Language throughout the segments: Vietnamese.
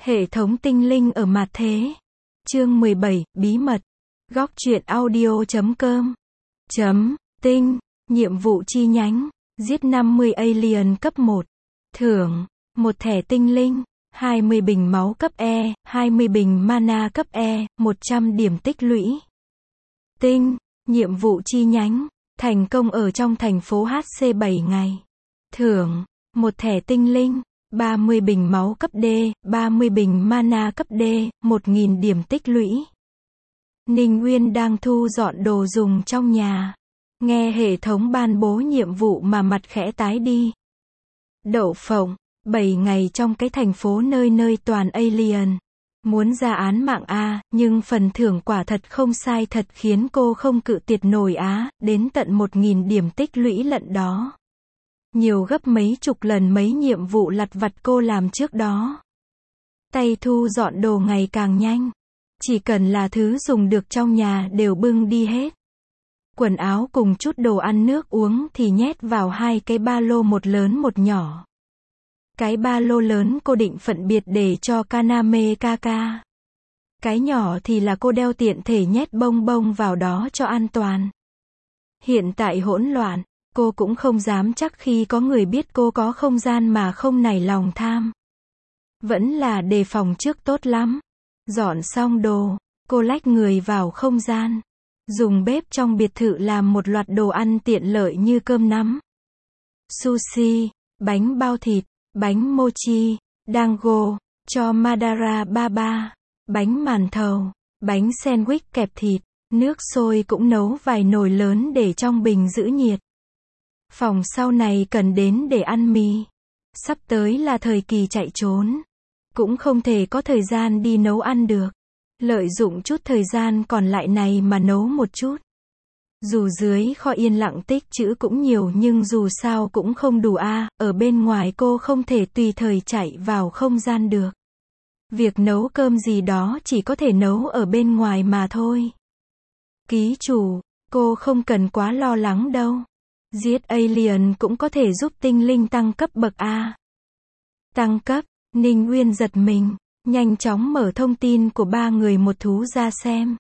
Hệ thống tinh linh ở mặt thế. Chương 17, bí mật. Góc truyện audio.com. Tinh. Nhiệm vụ chi nhánh. Giết 50 alien cấp 1. Thưởng. Một thẻ tinh linh. 20 bình máu cấp E, 20 bình mana cấp E, 100 điểm tích lũy. Tinh. Nhiệm vụ chi nhánh. Thành công ở trong thành phố HC 7 ngày. Thưởng. Một thẻ tinh linh. 30 bình máu cấp D, 30 bình mana cấp D, 1000 điểm tích lũy. Ninh Nguyên đang thu dọn đồ dùng trong nhà. Nghe hệ thống ban bố nhiệm vụ mà mặt khẽ tái đi. Đậu phộng, 7 ngày trong cái thành phố nơi nơi toàn alien. Muốn ra án mạng a, nhưng phần thưởng quả thật không sai thật khiến cô không cự tuyệt nổi á, đến tận 1000 điểm tích lũy lận đó. Nhiều gấp mấy chục lần mấy nhiệm vụ lặt vặt cô làm trước đó. Tay thu dọn đồ ngày càng nhanh. Chỉ cần là thứ dùng được trong nhà đều bưng đi hết. Quần áo cùng chút đồ ăn nước uống thì nhét vào hai cái ba lô, một lớn một nhỏ. Cái ba lô lớn cô định phận biệt để cho Kaname Kaka. Cái nhỏ thì là cô đeo tiện thể nhét bông bông vào đó cho an toàn. Hiện tại hỗn loạn. Cô cũng không dám chắc khi có người biết cô có không gian mà không nảy lòng tham. Vẫn là đề phòng trước tốt lắm. Dọn xong đồ, cô lách người vào không gian. Dùng bếp trong biệt thự làm một loạt đồ ăn tiện lợi như cơm nắm, sushi, bánh bao thịt, bánh mochi, dango, cho Madara Baba, bánh màn thầu, bánh sandwich kẹp thịt, nước sôi cũng nấu vài nồi lớn để trong bình giữ nhiệt. Phòng sau này cần đến để ăn mì. Sắp tới là thời kỳ chạy trốn. Cũng không thể có thời gian đi nấu ăn được. Lợi dụng chút thời gian còn lại này mà nấu một chút. Dù dưới kho yên lặng tích trữ cũng nhiều nhưng dù sao cũng không đủ a, ở bên ngoài cô không thể tùy thời chạy vào không gian được. Việc nấu cơm gì đó chỉ có thể nấu ở bên ngoài mà thôi. Ký chủ, cô không cần quá lo lắng đâu. Giết alien cũng có thể giúp tinh linh tăng cấp bậc A. Tăng cấp, Ninh Nguyên giật mình, nhanh chóng mở thông tin của ba người một thú ra xem.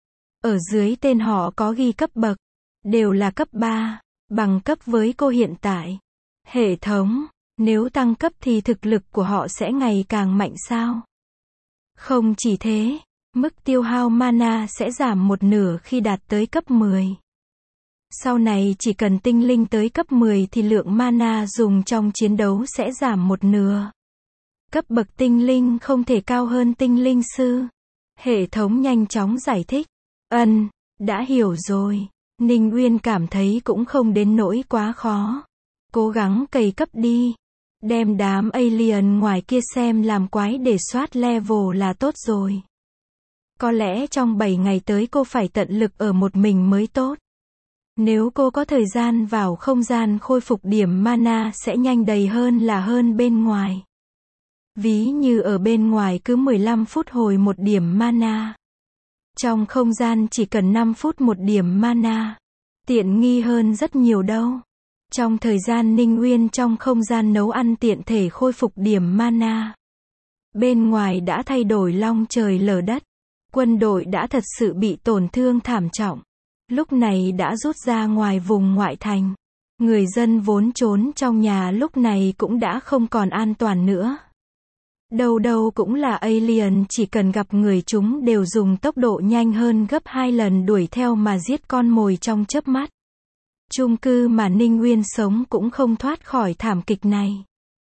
Ở dưới tên họ có ghi cấp bậc, đều là cấp 3, bằng cấp với cô hiện tại. Hệ thống, nếu tăng cấp thì thực lực của họ sẽ ngày càng mạnh sao? Không chỉ thế, mức tiêu hao mana sẽ giảm một nửa khi đạt tới cấp 10. Sau này chỉ cần tinh linh tới cấp 10 thì lượng mana dùng trong chiến đấu sẽ giảm một nửa. Cấp bậc tinh linh không thể cao hơn tinh linh sư. Hệ thống nhanh chóng giải thích. Đã hiểu rồi. Ninh Uyên cảm thấy cũng không đến nỗi quá khó. Cố gắng cày cấp đi. Đem đám alien ngoài kia xem làm quái để soát level là tốt rồi. Có lẽ trong 7 ngày tới cô phải tận lực ở một mình mới tốt. Nếu cô có thời gian vào không gian khôi phục điểm mana sẽ nhanh đầy hơn là hơn bên ngoài. Ví như ở bên ngoài cứ 15 phút hồi một điểm mana. Trong không gian chỉ cần 5 phút một điểm mana. Tiện nghi hơn rất nhiều đâu. Trong thời gian Ninh Uyên trong không gian nấu ăn tiện thể khôi phục điểm mana. Bên ngoài đã thay đổi long trời lở đất. Quân đội đã thật sự bị tổn thương thảm trọng. Lúc này đã rút ra ngoài vùng ngoại thành. Người dân vốn trốn trong nhà lúc này cũng đã không còn an toàn nữa. Đâu đâu cũng là alien, chỉ cần gặp người chúng đều dùng tốc độ nhanh hơn gấp 2 lần đuổi theo mà giết con mồi trong chớp mắt. Chung cư mà Ninh Uyên sống cũng không thoát khỏi thảm kịch này.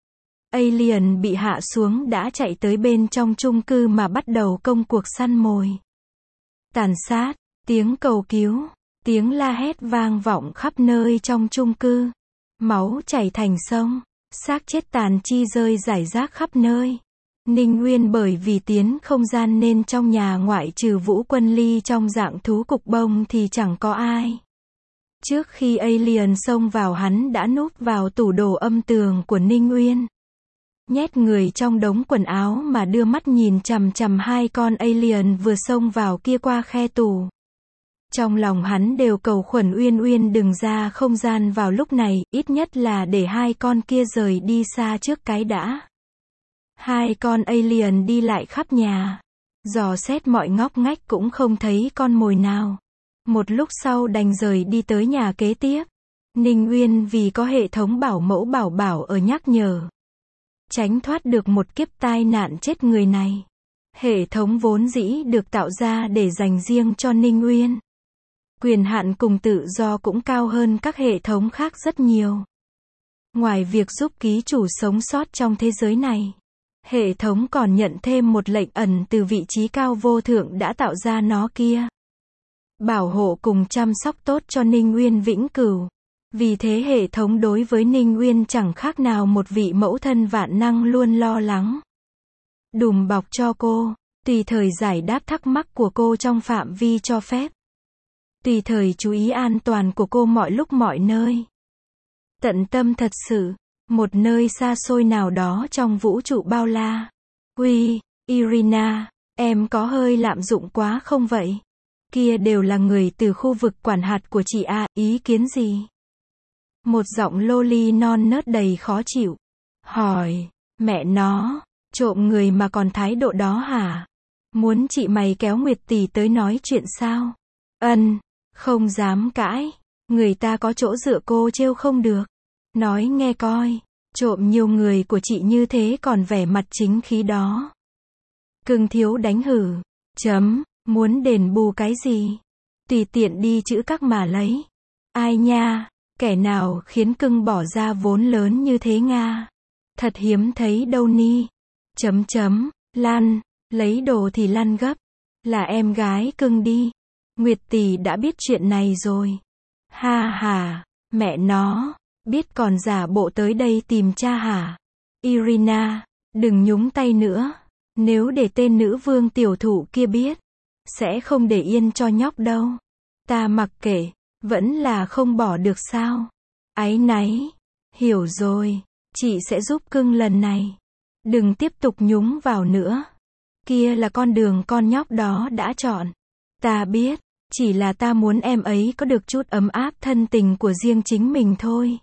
Alien bị hạ xuống đã chạy tới bên trong chung cư mà bắt đầu công cuộc săn mồi. Tàn sát, tiếng cầu cứu, tiếng la hét vang vọng khắp nơi trong chung cư. Máu chảy thành sông, xác chết tàn chi rơi rải rác khắp nơi. Ninh Uyên bởi vì tiến không gian nên trong nhà ngoại trừ Vũ Quân Ly trong dạng thú cục bông thì chẳng có ai. Trước khi alien xông vào hắn đã núp vào tủ đồ âm tường của Ninh Uyên. Nhét người trong đống quần áo mà đưa mắt nhìn chằm chằm hai con alien vừa xông vào kia qua khe tủ. Trong lòng hắn đều cầu khẩn Uyên Uyên đừng ra không gian vào lúc này, ít nhất là để hai con kia rời đi xa trước cái đã. Hai con alien đi lại khắp nhà, dò xét mọi ngóc ngách cũng không thấy con mồi nào. Một lúc sau đành rời đi tới nhà kế tiếp. Ninh Uyên vì có hệ thống bảo mẫu bảo bảo ở nhắc nhở, tránh thoát được một kiếp tai nạn chết người này. Hệ thống vốn dĩ được tạo ra để dành riêng cho Ninh Uyên. Quyền hạn cùng tự do cũng cao hơn các hệ thống khác rất nhiều. Ngoài việc giúp ký chủ sống sót trong thế giới này, hệ thống còn nhận thêm một lệnh ẩn từ vị trí cao vô thượng đã tạo ra nó kia. Bảo hộ cùng chăm sóc tốt cho Ninh Uyên vĩnh cửu. Vì thế hệ thống đối với Ninh Uyên chẳng khác nào một vị mẫu thân vạn năng luôn lo lắng, đùm bọc cho cô, tùy thời giải đáp thắc mắc của cô trong phạm vi cho phép, tùy thời chú ý an toàn của cô mọi lúc mọi nơi. Tận tâm thật sự, một nơi xa xôi nào đó trong vũ trụ bao la. Uy, Irina, em có hơi lạm dụng quá không vậy? Kia đều là người từ khu vực quản hạt của chị à, ý kiến gì? Một giọng loli non nớt đầy khó chịu. Hỏi, mẹ nó, trộm người mà còn thái độ đó hả? Muốn chị mày kéo Nguyệt tỷ tới nói chuyện sao? Không dám cãi. Người ta có chỗ dựa cô trêu không được. Nói nghe coi, trộm nhiều người của chị như thế còn vẻ mặt chính khí đó. Cưng thiếu đánh hử. Muốn đền bù cái gì? Tùy tiện đi chữ các mà lấy. Ai nha, kẻ nào khiến cưng bỏ ra vốn lớn như thế Nga? Thật hiếm thấy đâu ni. Lăn, lấy đồ thì lăn gấp. Là em gái cưng đi. Nguyệt tỷ đã biết chuyện này rồi. Ha ha, mẹ nó, biết còn giả bộ tới đây tìm cha hả? Irina, đừng nhúng tay nữa. Nếu để tên nữ vương tiểu thủ kia biết, sẽ không để yên cho nhóc đâu. Ta mặc kệ, vẫn là không bỏ được sao? Áy náy. Hiểu rồi, chị sẽ giúp cưng lần này. Đừng tiếp tục nhúng vào nữa. Kia là con đường con nhóc đó đã chọn. Ta biết, chỉ là ta muốn em ấy có được chút ấm áp thân tình của riêng chính mình thôi.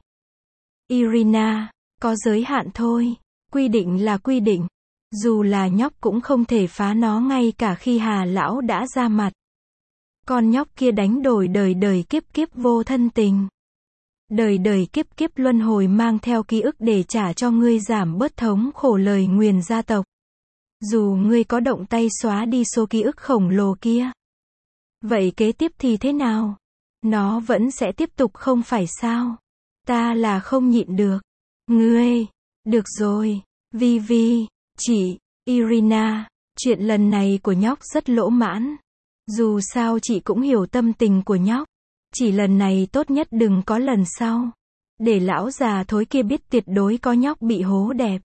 Irina, có giới hạn thôi. Quy định là quy định. Dù là nhóc cũng không thể phá nó ngay cả khi Hà lão đã ra mặt. Con nhóc kia đánh đổi đời đời kiếp kiếp vô thân tình. Đời đời kiếp kiếp luân hồi mang theo ký ức để trả cho ngươi giảm bớt thống khổ lời nguyền gia tộc. Dù ngươi có động tay xóa đi số ký ức khổng lồ kia. Vậy kế tiếp thì thế nào? Nó vẫn sẽ tiếp tục không phải sao? Ta là không nhịn được. Ngươi, được rồi, Vi, chị, Irina, chuyện lần này của nhóc rất lỗ mãn. Dù sao chị cũng hiểu tâm tình của nhóc. Chỉ lần này tốt nhất đừng có lần sau. Để lão già thối kia biết tuyệt đối có nhóc bị hố đẹp.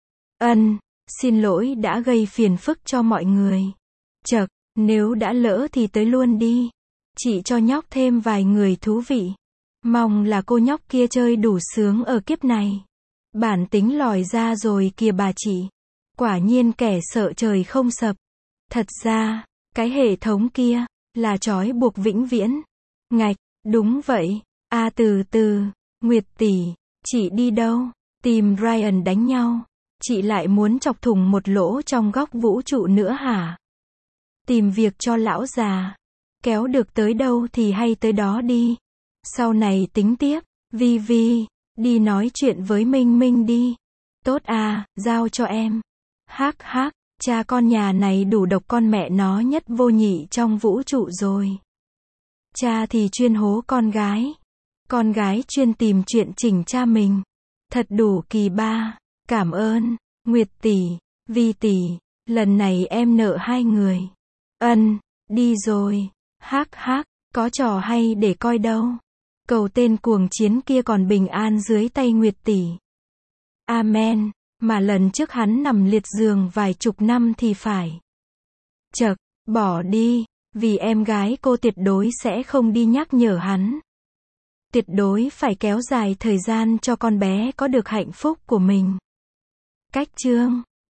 Xin lỗi đã gây phiền phức cho mọi người. Chậc, nếu đã lỡ thì tới luôn đi. Chị cho nhóc thêm vài người thú vị. Mong là cô nhóc kia chơi đủ sướng ở kiếp này. Bản tính lòi ra rồi kìa bà chị. Quả nhiên kẻ sợ trời không sập. Thật ra, cái hệ thống kia, là trói buộc vĩnh viễn. Ngạch, đúng vậy. Từ từ, Nguyệt tỷ, chị đi đâu? Tìm Ryan đánh nhau. Chị lại muốn chọc thủng một lỗ trong góc vũ trụ nữa hả? Tìm việc cho lão già. Kéo được tới đâu thì hay tới đó đi. Sau này tính tiếp. Vi, đi nói chuyện với Minh đi. Tốt à, giao cho em. Hắc, cha con nhà này đủ độc con mẹ nó nhất vô nhị trong vũ trụ rồi. Cha thì chuyên hố con gái chuyên tìm chuyện chỉnh cha mình. Thật đủ kỳ ba. Cảm ơn, Nguyệt tỷ, Vi tỷ, lần này em nợ hai người. Đi rồi. Hắc, có trò hay để coi đâu. Cầu tên cuồng chiến kia còn bình an dưới tay Nguyệt tỷ. Amen, mà lần trước hắn nằm liệt giường vài chục năm thì phải. Chậc, bỏ đi, vì em gái cô tuyệt đối sẽ không đi nhắc nhở hắn. Tuyệt đối phải kéo dài thời gian cho con bé có được hạnh phúc của mình. Cách chương